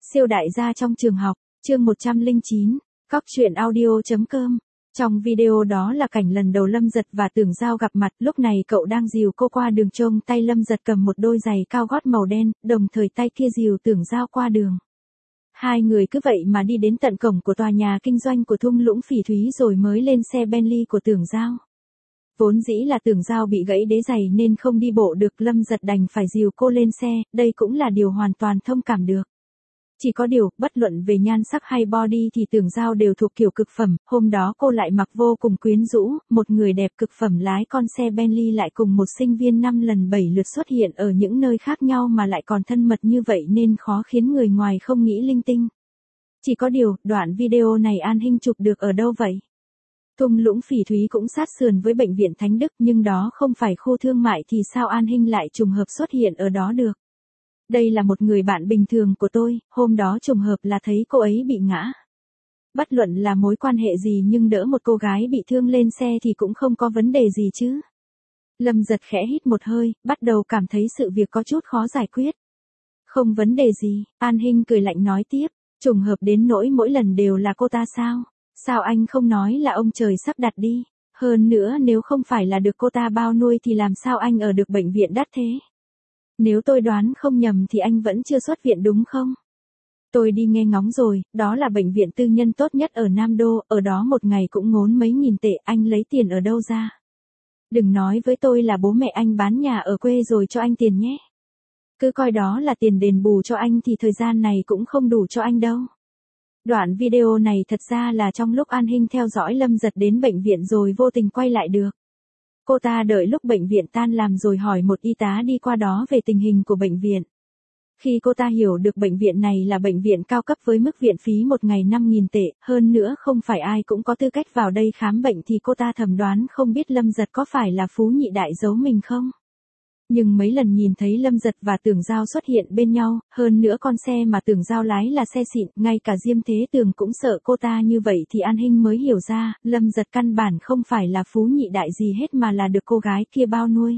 Siêu đại gia trong trường học, chương 109, Cóc truyện audio.com. Trong video đó là cảnh lần đầu Lâm Giật và Tưởng Giao gặp mặt, lúc này cậu đang dìu cô qua đường trông tay Lâm Giật cầm một đôi giày cao gót màu đen, đồng thời tay kia dìu Tưởng Giao qua đường. Hai người cứ vậy mà đi đến tận cổng của tòa nhà kinh doanh của thung lũng phỉ thúy rồi mới lên xe Bentley của Tưởng Giao. Vốn dĩ là Tưởng Giao bị gãy đế giày nên không đi bộ được, Lâm Giật đành phải dìu cô lên xe, đây cũng là điều hoàn toàn thông cảm được. Chỉ có điều, bất luận về nhan sắc hay body thì Tưởng Giao đều thuộc kiểu cực phẩm, hôm đó cô lại mặc vô cùng quyến rũ, một người đẹp cực phẩm lái con xe Bentley lại cùng một sinh viên 5 lần 7 lượt xuất hiện ở những nơi khác nhau mà lại còn thân mật như vậy nên khó khiến người ngoài không nghĩ linh tinh. Chỉ có điều, đoạn video này An Hinh chụp được ở đâu vậy? Thung lũng phỉ thúy cũng sát sườn với bệnh viện Thánh Đức nhưng đó không phải khu thương mại thì sao An Hinh lại trùng hợp xuất hiện ở đó được? Đây là một người bạn bình thường của tôi, hôm đó trùng hợp là thấy cô ấy bị ngã. Bất luận là mối quan hệ gì nhưng đỡ một cô gái bị thương lên xe thì cũng không có vấn đề gì chứ. Lâm Giật khẽ hít một hơi, bắt đầu cảm thấy sự việc có chút khó giải quyết. Không vấn đề gì, An Hinh cười lạnh nói tiếp, trùng hợp đến nỗi mỗi lần đều là cô ta sao? Sao anh không nói là ông trời sắp đặt đi? Hơn nữa nếu không phải là được cô ta bao nuôi thì làm sao anh ở được bệnh viện đắt thế? Nếu tôi đoán không nhầm thì anh vẫn chưa xuất viện đúng không? Tôi đi nghe ngóng rồi, đó là bệnh viện tư nhân tốt nhất ở Nam Đô, ở đó một ngày cũng ngốn mấy nghìn tệ, anh lấy tiền ở đâu ra? Đừng nói với tôi là bố mẹ anh bán nhà ở quê rồi cho anh tiền nhé. Cứ coi đó là tiền đền bù cho anh thì thời gian này cũng không đủ cho anh đâu. Đoạn video này thật ra là trong lúc An Hinh theo dõi Lâm Giật đến bệnh viện rồi vô tình quay lại được. Cô ta đợi lúc bệnh viện tan làm rồi hỏi một y tá đi qua đó về tình hình của bệnh viện. Khi cô ta hiểu được bệnh viện này là bệnh viện cao cấp với mức viện phí một ngày 5.000 tệ, hơn nữa không phải ai cũng có tư cách vào đây khám bệnh thì cô ta thầm đoán không biết Lâm Giật có phải là phú nhị đại giấu mình không. Nhưng mấy lần nhìn thấy Lâm Giật và Tưởng Giao xuất hiện bên nhau, hơn nữa con xe mà Tưởng Giao lái là xe xịn, ngay cả Diêm Thế Tường cũng sợ cô ta như vậy thì An Hinh mới hiểu ra, Lâm Giật căn bản không phải là phú nhị đại gì hết mà là được cô gái kia bao nuôi.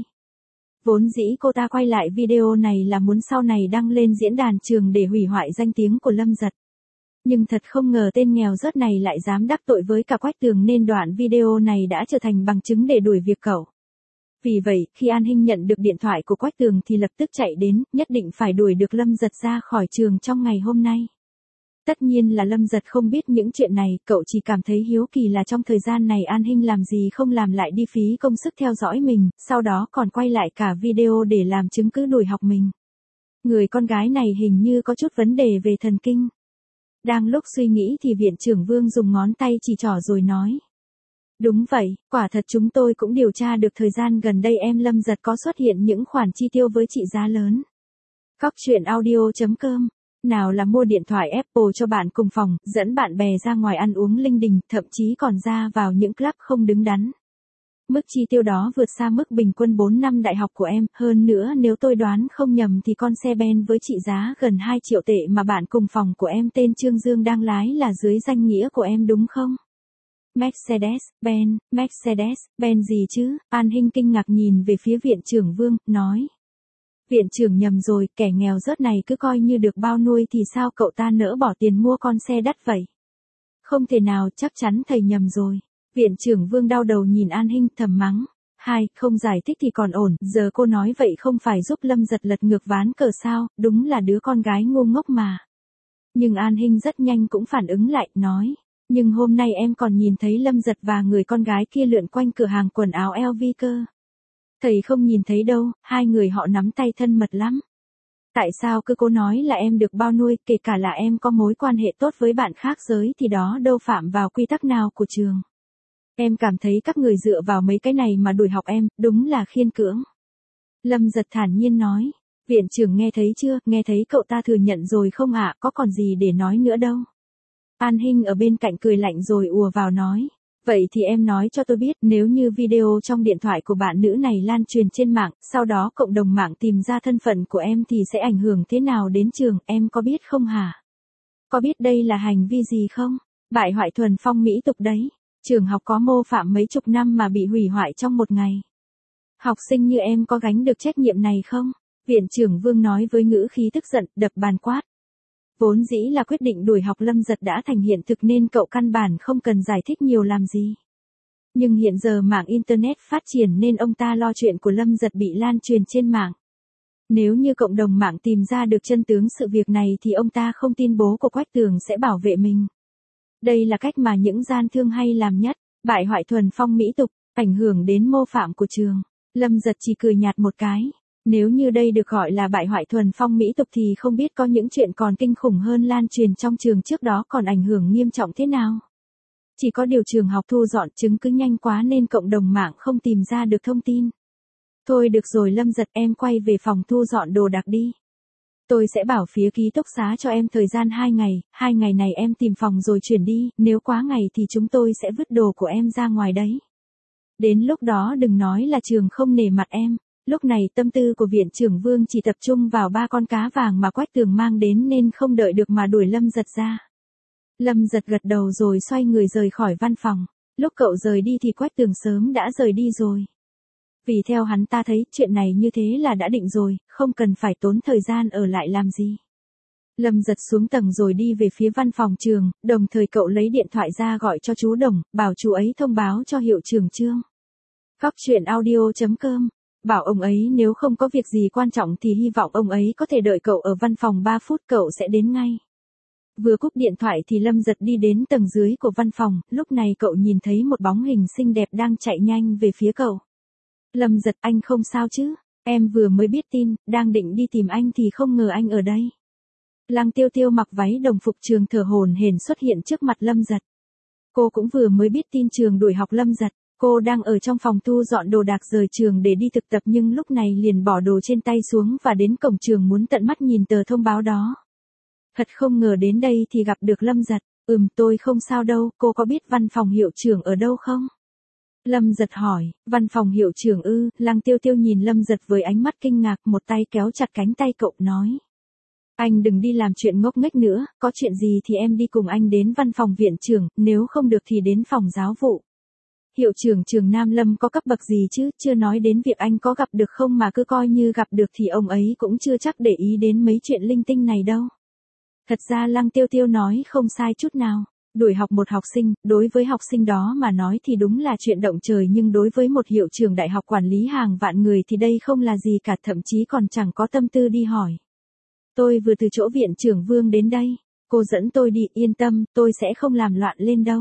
Vốn dĩ cô ta quay lại video này là muốn sau này đăng lên diễn đàn trường để hủy hoại danh tiếng của Lâm Giật. Nhưng thật không ngờ tên nghèo rớt này lại dám đắc tội với cả Quách Tường nên đoạn video này đã trở thành bằng chứng để đuổi việc cậu. Vì vậy, khi An Hinh nhận được điện thoại của Quách Tường thì lập tức chạy đến, nhất định phải đuổi được Lâm Giật ra khỏi trường trong ngày hôm nay. Tất nhiên là Lâm Giật không biết những chuyện này, cậu chỉ cảm thấy hiếu kỳ là trong thời gian này An Hinh làm gì không làm lại đi phí công sức theo dõi mình, sau đó còn quay lại cả video để làm chứng cứ đuổi học mình. Người con gái này hình như có chút vấn đề về thần kinh. Đang lúc suy nghĩ thì viện trưởng Vương dùng ngón tay chỉ trỏ rồi nói. Đúng vậy, quả thật chúng tôi cũng điều tra được thời gian gần đây em Lâm Giật có xuất hiện những khoản chi tiêu với trị giá lớn. Cóc truyện audio.com. Nào là mua điện thoại Apple cho bạn cùng phòng, dẫn bạn bè ra ngoài ăn uống linh đình, thậm chí còn ra vào những club không đứng đắn. Mức chi tiêu đó vượt xa mức bình quân 4 năm đại học của em, hơn nữa nếu tôi đoán không nhầm thì con xe Ben với trị giá gần 2 triệu tệ mà bạn cùng phòng của em tên Trương Dương đang lái là dưới danh nghĩa của em đúng không? Mercedes-Benz gì chứ? An Hinh kinh ngạc nhìn về phía viện trưởng Vương, nói. Viện trưởng nhầm rồi, kẻ nghèo rớt này cứ coi như được bao nuôi thì sao cậu ta nỡ bỏ tiền mua con xe đắt vậy? Không thể nào, chắc chắn thầy nhầm rồi. Viện trưởng Vương đau đầu nhìn An Hinh thầm mắng. Không giải thích thì còn ổn, giờ cô nói vậy không phải giúp Lâm Giật lật ngược ván cờ sao, đúng là đứa con gái ngu ngốc mà. Nhưng An Hinh rất nhanh cũng phản ứng lại, nói. Nhưng hôm nay em còn nhìn thấy Lâm Giật và người con gái kia lượn quanh cửa hàng quần áo LV cơ. Thầy không nhìn thấy đâu, hai người họ nắm tay thân mật lắm. Tại sao cứ cố nói là em được bao nuôi, kể cả là em có mối quan hệ tốt với bạn khác giới thì đó đâu phạm vào quy tắc nào của trường. Em cảm thấy các người dựa vào mấy cái này mà đuổi học em, đúng là khiên cưỡng. Lâm Giật thản nhiên nói, viện trưởng nghe thấy chưa, nghe thấy cậu ta thừa nhận rồi không ạ, có còn gì để nói nữa đâu. An Hinh ở bên cạnh cười lạnh rồi ùa vào nói. Vậy thì em nói cho tôi biết nếu như video trong điện thoại của bạn nữ này lan truyền trên mạng, sau đó cộng đồng mạng tìm ra thân phận của em thì sẽ ảnh hưởng thế nào đến trường, em có biết không hả? Có biết đây là hành vi gì không? Bại hoại thuần phong mỹ tục đấy. Trường học có mô phạm mấy chục năm mà bị hủy hoại trong một ngày. Học sinh như em có gánh được trách nhiệm này không? Viện trưởng Vương nói với ngữ khí tức giận, đập bàn quát. Vốn dĩ là quyết định đuổi học Lâm Giật đã thành hiện thực nên cậu căn bản không cần giải thích nhiều làm gì. Nhưng hiện giờ mạng Internet phát triển nên ông ta lo chuyện của Lâm Giật bị lan truyền trên mạng. Nếu như cộng đồng mạng tìm ra được chân tướng sự việc này thì ông ta không tin bố của Quách Tường sẽ bảo vệ mình. Đây là cách mà những gian thương hay làm nhất, bại hoại thuần phong mỹ tục, ảnh hưởng đến mô phạm của trường. Lâm Giật chỉ cười nhạt một cái. Nếu như đây được gọi là bại hoại thuần phong mỹ tục thì không biết có những chuyện còn kinh khủng hơn lan truyền trong trường trước đó còn ảnh hưởng nghiêm trọng thế nào. Chỉ có điều trường học thu dọn chứng cứ nhanh quá nên cộng đồng mạng không tìm ra được thông tin. Thôi được rồi Lâm Giật, em quay về phòng thu dọn đồ đạc đi. Tôi sẽ bảo phía ký túc xá cho em thời gian 2 ngày này em tìm phòng rồi chuyển đi, nếu quá ngày thì chúng tôi sẽ vứt đồ của em ra ngoài đấy. Đến lúc đó đừng nói là trường không nể mặt em. Lúc này tâm tư của viện trưởng Vương chỉ tập trung vào 3 con cá vàng mà Quách Tường mang đến nên không đợi được mà đuổi Lâm Giật ra. Lâm Giật gật đầu rồi xoay người rời khỏi văn phòng. Lúc cậu rời đi thì Quách Tường sớm đã rời đi rồi. Vì theo hắn ta thấy chuyện này như thế là đã định rồi, không cần phải tốn thời gian ở lại làm gì. Lâm Giật xuống tầng rồi đi về phía văn phòng trường, đồng thời cậu lấy điện thoại ra gọi cho chú Đồng, bảo chú ấy thông báo cho hiệu trưởng Trương. Cóc.audio.com Bảo ông ấy nếu không có việc gì quan trọng thì hy vọng ông ấy có thể đợi cậu ở văn phòng 3 phút, cậu sẽ đến ngay. Vừa cúp điện thoại thì Lâm Giật đi đến tầng dưới của văn phòng, lúc này cậu nhìn thấy một bóng hình xinh đẹp đang chạy nhanh về phía cậu. Lâm Giật, anh không sao chứ? Em vừa mới biết tin, đang định đi tìm anh thì không ngờ anh ở đây. Lăng Tiêu Tiêu mặc váy đồng phục trường thở hổn hển xuất hiện trước mặt Lâm Giật. Cô cũng vừa mới biết tin trường đuổi học Lâm Giật. Cô đang ở trong phòng thu dọn đồ đạc rời trường để đi thực tập nhưng lúc này liền bỏ đồ trên tay xuống và đến cổng trường muốn tận mắt nhìn tờ thông báo đó. Thật không ngờ đến đây thì gặp được Lâm Giật. Tôi không sao đâu, cô có biết văn phòng hiệu trưởng ở đâu không? Lâm Giật hỏi, văn phòng hiệu trưởng ư? Lăng Tiêu Tiêu nhìn Lâm Giật với ánh mắt kinh ngạc, một tay kéo chặt cánh tay cậu nói. Anh đừng đi làm chuyện ngốc nghếch nữa, có chuyện gì thì em đi cùng anh đến văn phòng viện trưởng, nếu không được thì đến phòng giáo vụ. Hiệu trưởng trường Nam Lâm có cấp bậc gì chứ, chưa nói đến việc anh có gặp được không mà cứ coi như gặp được thì ông ấy cũng chưa chắc để ý đến mấy chuyện linh tinh này đâu. Thật ra Lăng Tiêu Tiêu nói không sai chút nào. Đuổi học một học sinh, đối với học sinh đó mà nói thì đúng là chuyện động trời nhưng đối với một hiệu trưởng đại học quản lý hàng vạn người thì đây không là gì cả, thậm chí còn chẳng có tâm tư đi hỏi. Tôi vừa từ chỗ viện trưởng Vương đến đây. Cô dẫn tôi đi, yên tâm, tôi sẽ không làm loạn lên đâu.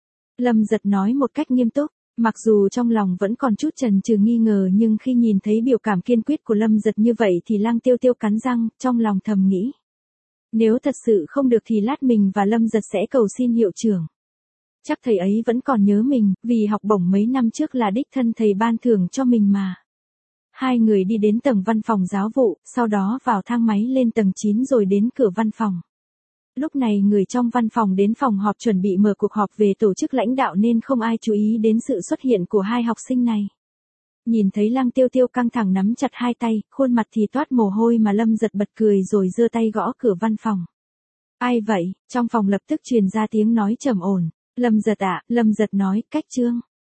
Lâm Giật nói một cách nghiêm túc, mặc dù trong lòng vẫn còn chút chần chừ nghi ngờ nhưng khi nhìn thấy biểu cảm kiên quyết của Lâm Giật như vậy thì Lăng Tiêu Tiêu cắn răng, trong lòng thầm nghĩ. Nếu thật sự không được thì lát mình và Lâm Giật sẽ cầu xin hiệu trưởng. Chắc thầy ấy vẫn còn nhớ mình, vì học bổng mấy năm trước là đích thân thầy ban thưởng cho mình mà. Hai người đi đến tầng văn phòng giáo vụ, sau đó vào thang máy lên tầng 9 rồi đến cửa văn phòng. Lúc này người trong văn phòng đến phòng họp chuẩn bị mở cuộc họp về tổ chức lãnh đạo nên không ai chú ý đến sự xuất hiện của hai học sinh này. Nhìn thấy Lăng Tiêu Tiêu căng thẳng nắm chặt hai tay, khuôn mặt thì toát mồ hôi mà Lâm Giật bật cười rồi giơ tay gõ cửa văn phòng. Ai vậy? Trong phòng lập tức truyền ra tiếng nói trầm ổn. Lâm Giật ạ, Lâm Giật nói, cách Trương.